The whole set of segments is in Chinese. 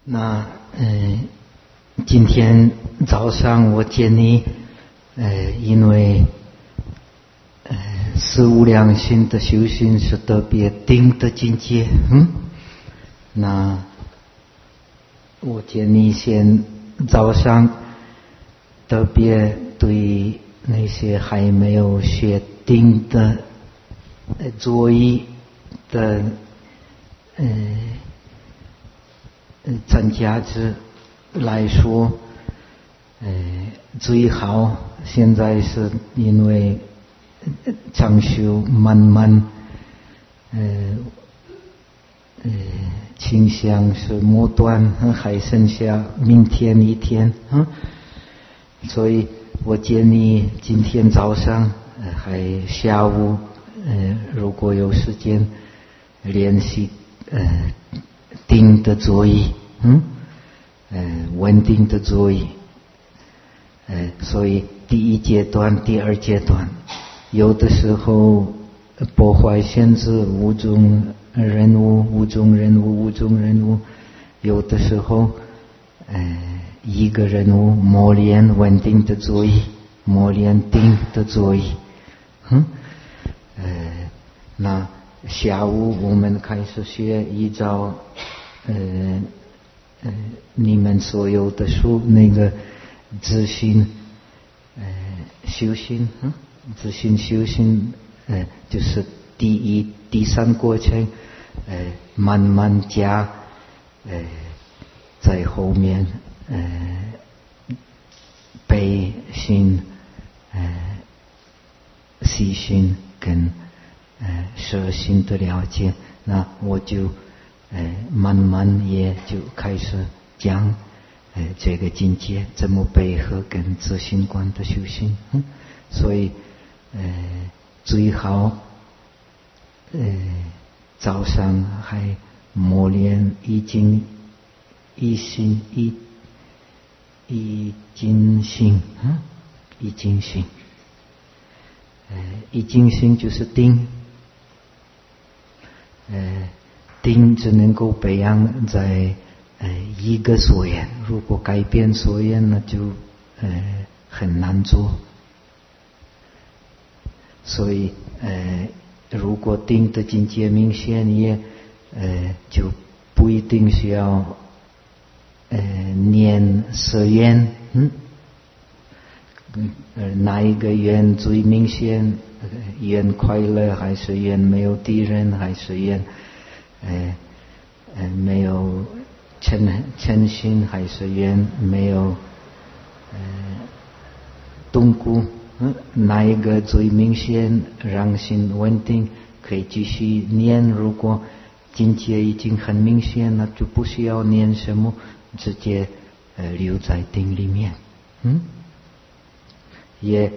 那今天早上我建议，因为四无量心的修行是特别定的境界，那我建议先早上特别对那些还没有学定的作意的参加者来说，最好现在是因为长修慢慢倾向是末端，还剩下明天一天，所以我建议今天早上还下午如果有时间练习定的作意，稳定的作意，所以第一阶段、第二阶段，有的时候破坏限制五种人物，有的时候一个人物磨练稳定的作意，磨练定的作意，那下午我们开始学依照你们所有的书那个自信修行，自信修行就是第一、第三过程，慢慢加在后面悲心、细心跟摄心的了解，那我就慢慢也就开始讲这个境界怎么配合跟自信观的修行，所以最好早上还磨练一心一心一精心，一精心，一精心就是定，定只能够培养在一个所缘，如果改变所缘那就很难做，所以如果定的境界明显也就不一定需要念十缘，哪一个缘最明显？缘快乐还是缘没有敌人，还是缘没有嗔心，还是缘没有动故？哪一个最明显让心稳定？可以继续念。如果境界已经很明显，那就不需要念什么，直接留在定里面。也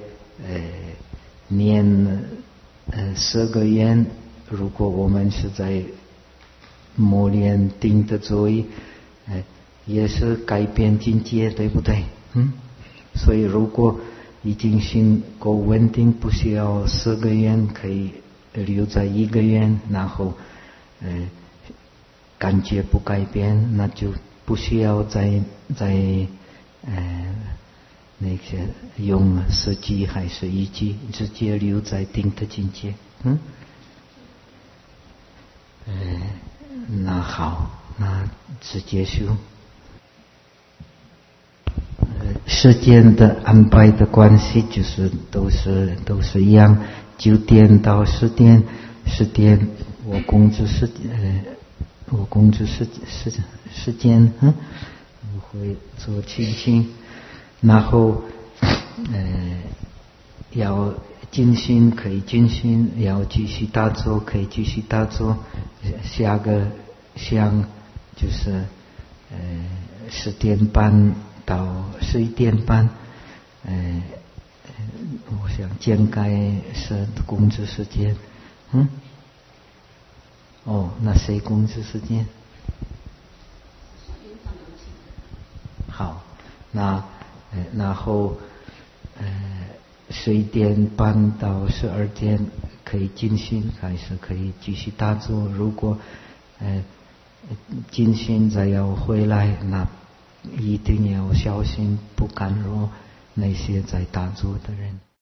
念10个愿，如果我们是在磨练定的作意，也是改变境界，对不对？所以如果已经心够稳定，不需要10个愿，可以留在1个愿，然后感觉不改变，那就不需要再那个用10级还是1级，直接留在定的境界。那好，那直接修。时间的安排的关系就是都是一样，9点到10点，10点我控制时间，我会做清醒，然后要静心可以静心，要继续打坐可以继续打坐，下个香就是10点半到11点半，我想间隔是控制时间，那谁控制时间？好，那然后11点半到12点可以静心，还是可以继续打坐。如果今现在要回来，那一定要小心，不干扰那些在打坐的人。